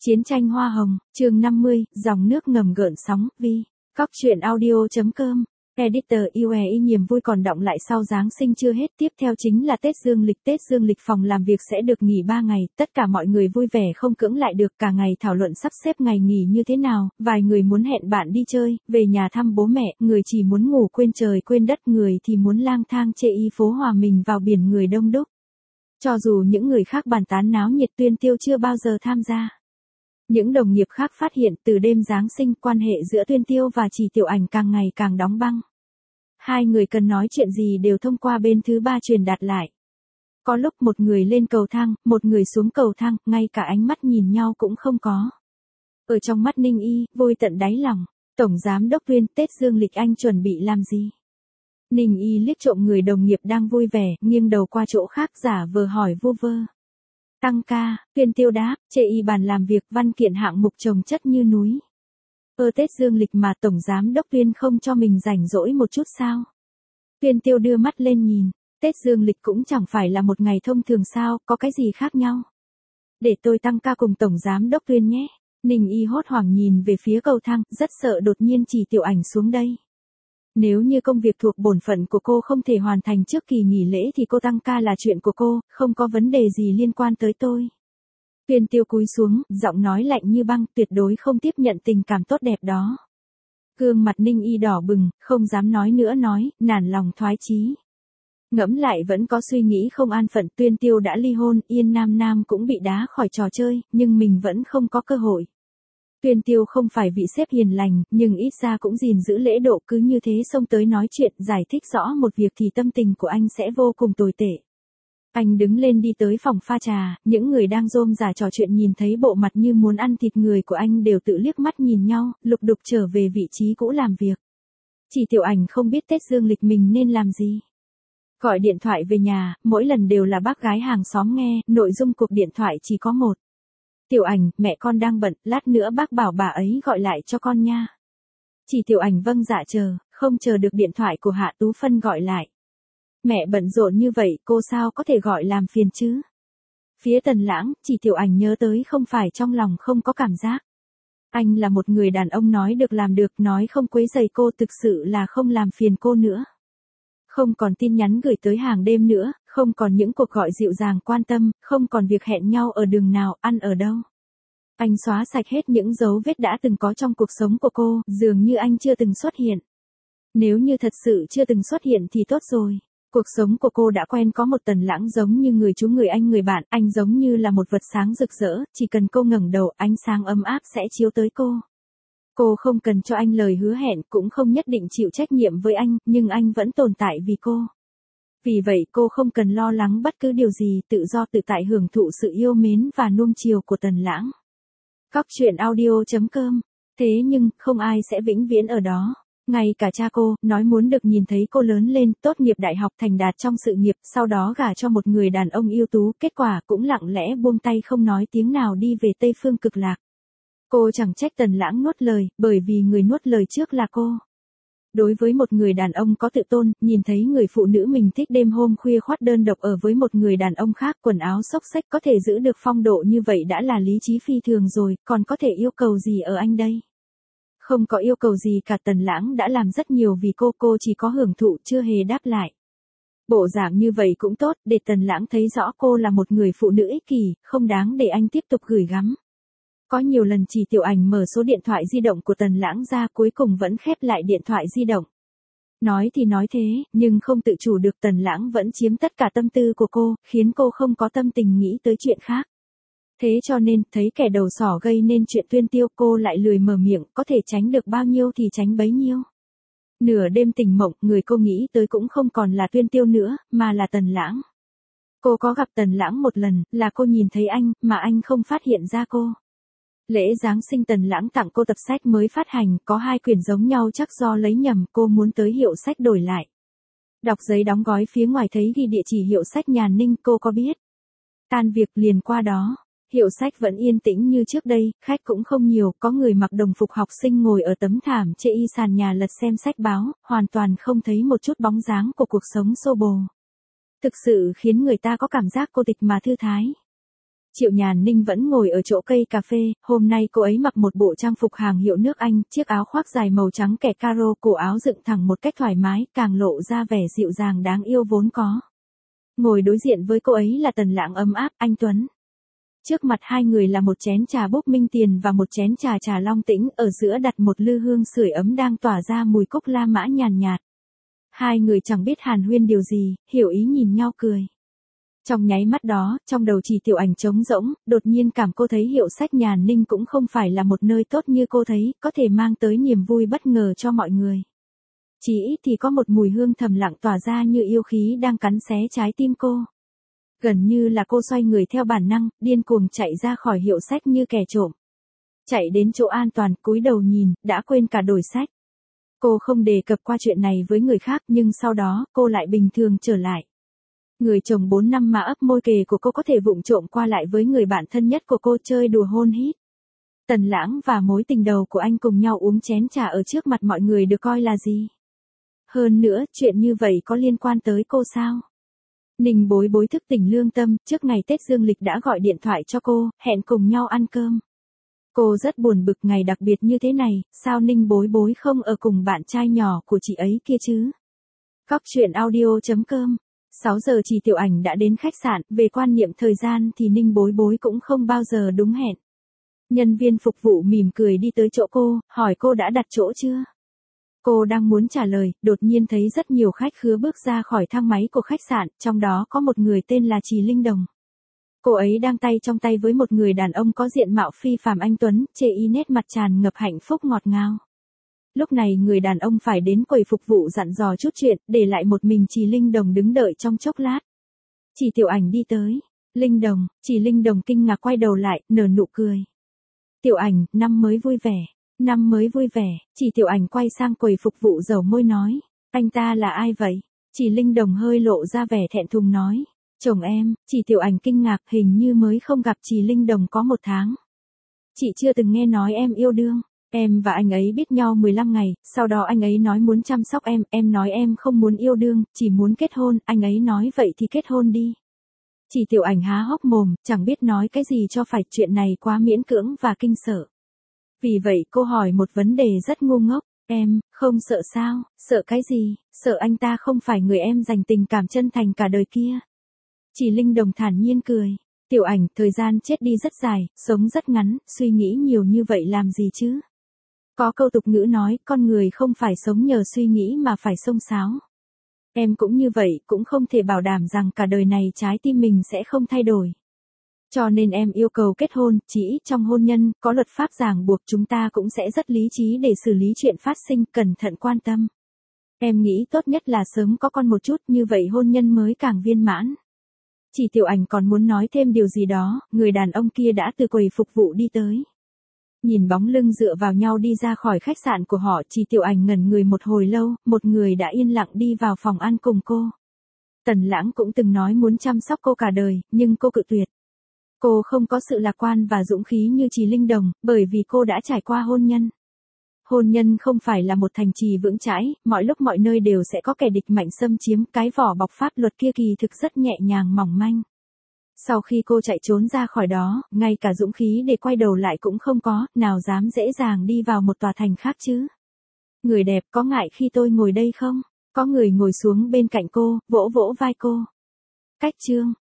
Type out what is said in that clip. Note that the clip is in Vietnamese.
Chiến tranh hoa hồng, chương 50, dòng nước ngầm gợn sóng, vi. Cóc truyện audio.com. Editor UAE niềm vui còn đọng lại sau Giáng sinh chưa hết. Tiếp theo chính là Tết Dương lịch. Tết Dương lịch phòng làm việc sẽ được nghỉ 3 ngày. Tất cả mọi người vui vẻ không cưỡng lại được, cả ngày thảo luận sắp xếp ngày nghỉ như thế nào. Vài người muốn hẹn bạn đi chơi, về nhà thăm bố mẹ. Người chỉ muốn ngủ quên trời quên đất. Người thì muốn lang thang chê y phố hòa mình vào biển người đông đúc. Cho dù những người khác bàn tán náo nhiệt, Tuyên Tiêu chưa bao giờ tham gia. Những đồng nghiệp khác phát hiện từ đêm Giáng sinh quan hệ giữa Tuyên Tiêu và Chỉ Tiểu Ảnh càng ngày càng đóng băng. Hai người cần nói chuyện gì đều thông qua bên thứ ba truyền đạt lại. Có lúc một người lên cầu thang, một người xuống cầu thang, ngay cả ánh mắt nhìn nhau cũng không có. Ở trong mắt Ninh Y, vôi tận đáy lòng. Tổng Giám đốc Tuyên, Tết Dương lịch anh chuẩn bị làm gì? Ninh Y liếc trộm người đồng nghiệp đang vui vẻ, nghiêng đầu qua chỗ khác giả vờ hỏi vu vơ. Tăng ca, Tuyên Tiêu đáp, chê y bàn làm việc, văn kiện hạng mục chồng chất như núi. Tết Dương lịch mà Tổng Giám đốc Tuyên không cho mình rảnh rỗi một chút sao? Tuyên Tiêu đưa mắt lên nhìn, Tết Dương lịch cũng chẳng phải là một ngày thông thường sao, có cái gì khác nhau? Để tôi tăng ca cùng Tổng Giám đốc Tuyên nhé. Ninh Y hốt hoảng nhìn về phía cầu thang, rất sợ đột nhiên Chỉ Tiểu Ảnh xuống đây. Nếu như công việc thuộc bổn phận của cô không thể hoàn thành trước kỳ nghỉ lễ thì cô tăng ca là chuyện của cô, không có vấn đề gì liên quan tới tôi. Tuyên Tiêu cúi xuống, giọng nói lạnh như băng, tuyệt đối không tiếp nhận tình cảm tốt đẹp đó. Gương mặt Ninh Y đỏ bừng, không dám nói nữa, nói, nản lòng thoái chí. Ngẫm lại vẫn có suy nghĩ không an phận. Tuyên Tiêu đã ly hôn, Yên Nam Nam cũng bị đá khỏi trò chơi, nhưng mình vẫn không có cơ hội. Tuyên Tiêu không phải vị sếp hiền lành, nhưng ít ra cũng gìn giữ lễ độ, cứ như thế xông tới nói chuyện, giải thích rõ một việc thì tâm tình của anh sẽ vô cùng tồi tệ. Anh đứng lên đi tới phòng pha trà, những người đang rôm rả trò chuyện nhìn thấy bộ mặt như muốn ăn thịt người của anh đều tự liếc mắt nhìn nhau, lục đục trở về vị trí cũ làm việc. Chỉ Tiểu Ảnh không biết Tết Dương lịch mình nên làm gì. Gọi điện thoại về nhà, mỗi lần đều là bác gái hàng xóm nghe, nội dung cuộc điện thoại chỉ có một. Tiểu Ảnh, mẹ con đang bận, lát nữa bác bảo bà ấy gọi lại cho con nha. Chỉ Tiểu Ảnh vâng dạ chờ, không chờ được điện thoại của Hạ Tú Phân gọi lại. Mẹ bận rộn như vậy, cô sao có thể gọi làm phiền chứ? Phía Tần Lãng, Chỉ Tiểu Ảnh nhớ tới không phải trong lòng không có cảm giác. Anh là một người đàn ông nói được làm được, nói không quấy rầy cô thực sự là không làm phiền cô nữa. Không còn tin nhắn gửi tới hàng đêm nữa, không còn những cuộc gọi dịu dàng quan tâm, không còn việc hẹn nhau ở đường nào, ăn ở đâu. Anh xóa sạch hết những dấu vết đã từng có trong cuộc sống của cô, dường như anh chưa từng xuất hiện. Nếu như thật sự chưa từng xuất hiện thì tốt rồi. Cuộc sống của cô đã quen có một Tần Lãng giống như người chú người anh người bạn, anh giống như là một vật sáng rực rỡ, chỉ cần cô ngẩng đầu, ánh sáng ấm áp sẽ chiếu tới cô. Cô không cần cho anh lời hứa hẹn, cũng không nhất định chịu trách nhiệm với anh, nhưng anh vẫn tồn tại vì cô. Vì vậy cô không cần lo lắng bất cứ điều gì, tự do tự tại hưởng thụ sự yêu mến và nuông chiều của Tần Lãng. Cóc truyện audio.com. Thế nhưng, không ai sẽ vĩnh viễn ở đó. Ngay cả cha cô, nói muốn được nhìn thấy cô lớn lên, tốt nghiệp đại học thành đạt trong sự nghiệp, sau đó gả cho một người đàn ông ưu tú, kết quả cũng lặng lẽ buông tay không nói tiếng nào đi về Tây Phương Cực Lạc. Cô chẳng trách Tần Lãng nuốt lời, bởi vì người nuốt lời trước là cô. Đối với một người đàn ông có tự tôn, nhìn thấy người phụ nữ mình thích đêm hôm khuya khoắt đơn độc ở với một người đàn ông khác, quần áo xốc xếch có thể giữ được phong độ như vậy đã là lý trí phi thường rồi, còn có thể yêu cầu gì ở anh đây? Không có yêu cầu gì cả, Tần Lãng đã làm rất nhiều vì cô chỉ có hưởng thụ chưa hề đáp lại. Bộ dạng như vậy cũng tốt, để Tần Lãng thấy rõ cô là một người phụ nữ ích kỷ, không đáng để anh tiếp tục gửi gắm. Có nhiều lần Chỉ Tiểu Ảnh mở số điện thoại di động của Tần Lãng ra, cuối cùng vẫn khép lại điện thoại di động. Nói thì nói thế, nhưng không tự chủ được, Tần Lãng vẫn chiếm tất cả tâm tư của cô, khiến cô không có tâm tình nghĩ tới chuyện khác. Thế cho nên, thấy kẻ đầu sỏ gây nên chuyện Tuyên Tiêu, cô lại lười mở miệng, có thể tránh được bao nhiêu thì tránh bấy nhiêu. Nửa đêm tỉnh mộng, người cô nghĩ tới cũng không còn là Tuyên Tiêu nữa, mà là Tần Lãng. Cô có gặp Tần Lãng một lần, là cô nhìn thấy anh, mà anh không phát hiện ra cô. Lễ Giáng sinh Tần Lãng tặng cô tập sách mới phát hành, có 2 quyển giống nhau chắc do lấy nhầm, cô muốn tới hiệu sách đổi lại. Đọc giấy đóng gói phía ngoài thấy ghi địa chỉ hiệu sách Nhà Ninh, cô có biết. Tan việc liền qua đó. Hiệu sách vẫn yên tĩnh như trước đây, khách cũng không nhiều, có người mặc đồng phục học sinh ngồi ở tấm thảm chê y sàn nhà lật xem sách báo, hoàn toàn không thấy một chút bóng dáng của cuộc sống xô bồ. Thực sự khiến người ta có cảm giác cô tịch mà thư thái. Triệu Nhàn Ninh vẫn ngồi ở chỗ cây cà phê, hôm nay cô ấy mặc một bộ trang phục hàng hiệu nước Anh, chiếc áo khoác dài màu trắng kẻ caro, cổ áo dựng thẳng một cách thoải mái, càng lộ ra vẻ dịu dàng đáng yêu vốn có. Ngồi đối diện với cô ấy là Tần Lãng ấm áp, anh Tuấn. Trước mặt hai người là một chén trà búp Minh Tiền và một chén trà trà Long Tĩnh, ở giữa đặt một lư hương sưởi ấm đang tỏa ra mùi cúc la mã nhàn nhạt. Hai người chẳng biết hàn huyên điều gì, hiểu ý nhìn nhau cười. Trong nháy mắt đó, trong đầu Chỉ Tiểu Ảnh trống rỗng, đột nhiên cảm cô thấy Hiệu Sách Nhàn Ninh cũng không phải là một nơi tốt như cô thấy, có thể mang tới niềm vui bất ngờ cho mọi người. Chỉ ít thì có một mùi hương thầm lặng tỏa ra như yêu khí đang cắn xé trái tim cô. Gần như là cô xoay người theo bản năng, điên cuồng chạy ra khỏi Hiệu Sách như kẻ trộm. Chạy đến chỗ an toàn, cúi đầu nhìn, đã quên cả đổi sách. Cô không đề cập qua chuyện này với người khác, nhưng sau đó, cô lại bình thường trở lại. Người chồng 4 năm mà ấp môi kề của cô có thể vụng trộm qua lại với người bạn thân nhất của cô chơi đùa hôn hít. Tần Lãng và mối tình đầu của anh cùng nhau uống chén trà ở trước mặt mọi người được coi là gì? Hơn nữa, chuyện như vậy có liên quan tới cô sao? Ninh Bối Bối thức tỉnh lương tâm, trước ngày Tết dương lịch đã gọi điện thoại cho cô, hẹn cùng nhau ăn cơm. Cô rất buồn bực ngày đặc biệt như thế này, sao Ninh Bối Bối không ở cùng bạn trai nhỏ của chị ấy kia chứ? Cóc truyện audio.com 6 giờ Chỉ Tiểu Ảnh đã đến khách sạn, về quan niệm thời gian thì Ninh Bối Bối cũng không bao giờ đúng hẹn. Nhân viên phục vụ mỉm cười đi tới chỗ cô, hỏi cô đã đặt chỗ chưa? Cô đang muốn trả lời, đột nhiên thấy rất nhiều khách khứa bước ra khỏi thang máy của khách sạn, trong đó có một người tên là Trì Linh Đồng. Cô ấy đang tay trong tay với một người đàn ông có diện mạo phi phàm anh tuấn, chê y nét mặt tràn ngập hạnh phúc ngọt ngào. Lúc này người đàn ông phải đến quầy phục vụ dặn dò chút chuyện, để lại một mình Trì Linh Đồng đứng đợi trong chốc lát. Chỉ Tiểu Ảnh đi tới. Linh Đồng, Trì Linh Đồng kinh ngạc quay đầu lại, nở nụ cười. Tiểu Ảnh, năm mới vui vẻ. Năm mới vui vẻ, Chỉ Tiểu Ảnh quay sang quầy phục vụ dầu môi nói. Anh ta là ai vậy? Trì Linh Đồng hơi lộ ra vẻ thẹn thùng nói. Chồng em. Chỉ Tiểu Ảnh kinh ngạc, hình như mới không gặp Trì Linh Đồng có 1 tháng. Chị chưa từng nghe nói em yêu đương. Em và anh ấy biết nhau 15 ngày, sau đó anh ấy nói muốn chăm sóc em nói em không muốn yêu đương, chỉ muốn kết hôn, anh ấy nói vậy thì kết hôn đi. Chỉ Tiểu Ảnh há hốc mồm, chẳng biết nói cái gì cho phải, chuyện này quá miễn cưỡng và kinh sợ. Vì vậy cô hỏi một vấn đề rất ngu ngốc, em, không sợ sao, sợ cái gì, sợ anh ta không phải người em dành tình cảm chân thành cả đời kia. Chỉ Linh Đồng thản nhiên cười. Tiểu Ảnh, thời gian chết đi rất dài, sống rất ngắn, suy nghĩ nhiều như vậy làm gì chứ? Có câu tục ngữ nói, con người không phải sống nhờ suy nghĩ mà phải xông xáo. Em cũng như vậy, cũng không thể bảo đảm rằng cả đời này trái tim mình sẽ không thay đổi. Cho nên em yêu cầu kết hôn, chỉ ít trong hôn nhân, có luật pháp ràng buộc, chúng ta cũng sẽ rất lý trí để xử lý chuyện phát sinh, cẩn thận quan tâm. Em nghĩ tốt nhất là sớm có con một chút, như vậy hôn nhân mới càng viên mãn. Chỉ Tiểu Ảnh còn muốn nói thêm điều gì đó, người đàn ông kia đã từ quầy phục vụ đi tới. Nhìn bóng lưng dựa vào nhau đi ra khỏi khách sạn của họ, Chỉ Tiểu Ảnh ngẩn người một hồi lâu, một người đã yên lặng đi vào phòng ăn cùng cô. Tần Lãng cũng từng nói muốn chăm sóc cô cả đời, nhưng cô cự tuyệt. Cô không có sự lạc quan và dũng khí như Trì Linh Đồng, bởi vì cô đã trải qua hôn nhân. Hôn nhân không phải là một thành trì vững chãi, mọi lúc mọi nơi đều sẽ có kẻ địch mạnh xâm chiếm, cái vỏ bọc pháp luật kia kỳ thực rất nhẹ nhàng mỏng manh. Sau khi cô chạy trốn ra khỏi đó, ngay cả dũng khí để quay đầu lại cũng không có, nào dám dễ dàng đi vào một tòa thành khác chứ. Người đẹp, có ngại khi tôi ngồi đây không? Có người ngồi xuống bên cạnh cô, vỗ vỗ vai cô. Cách chương.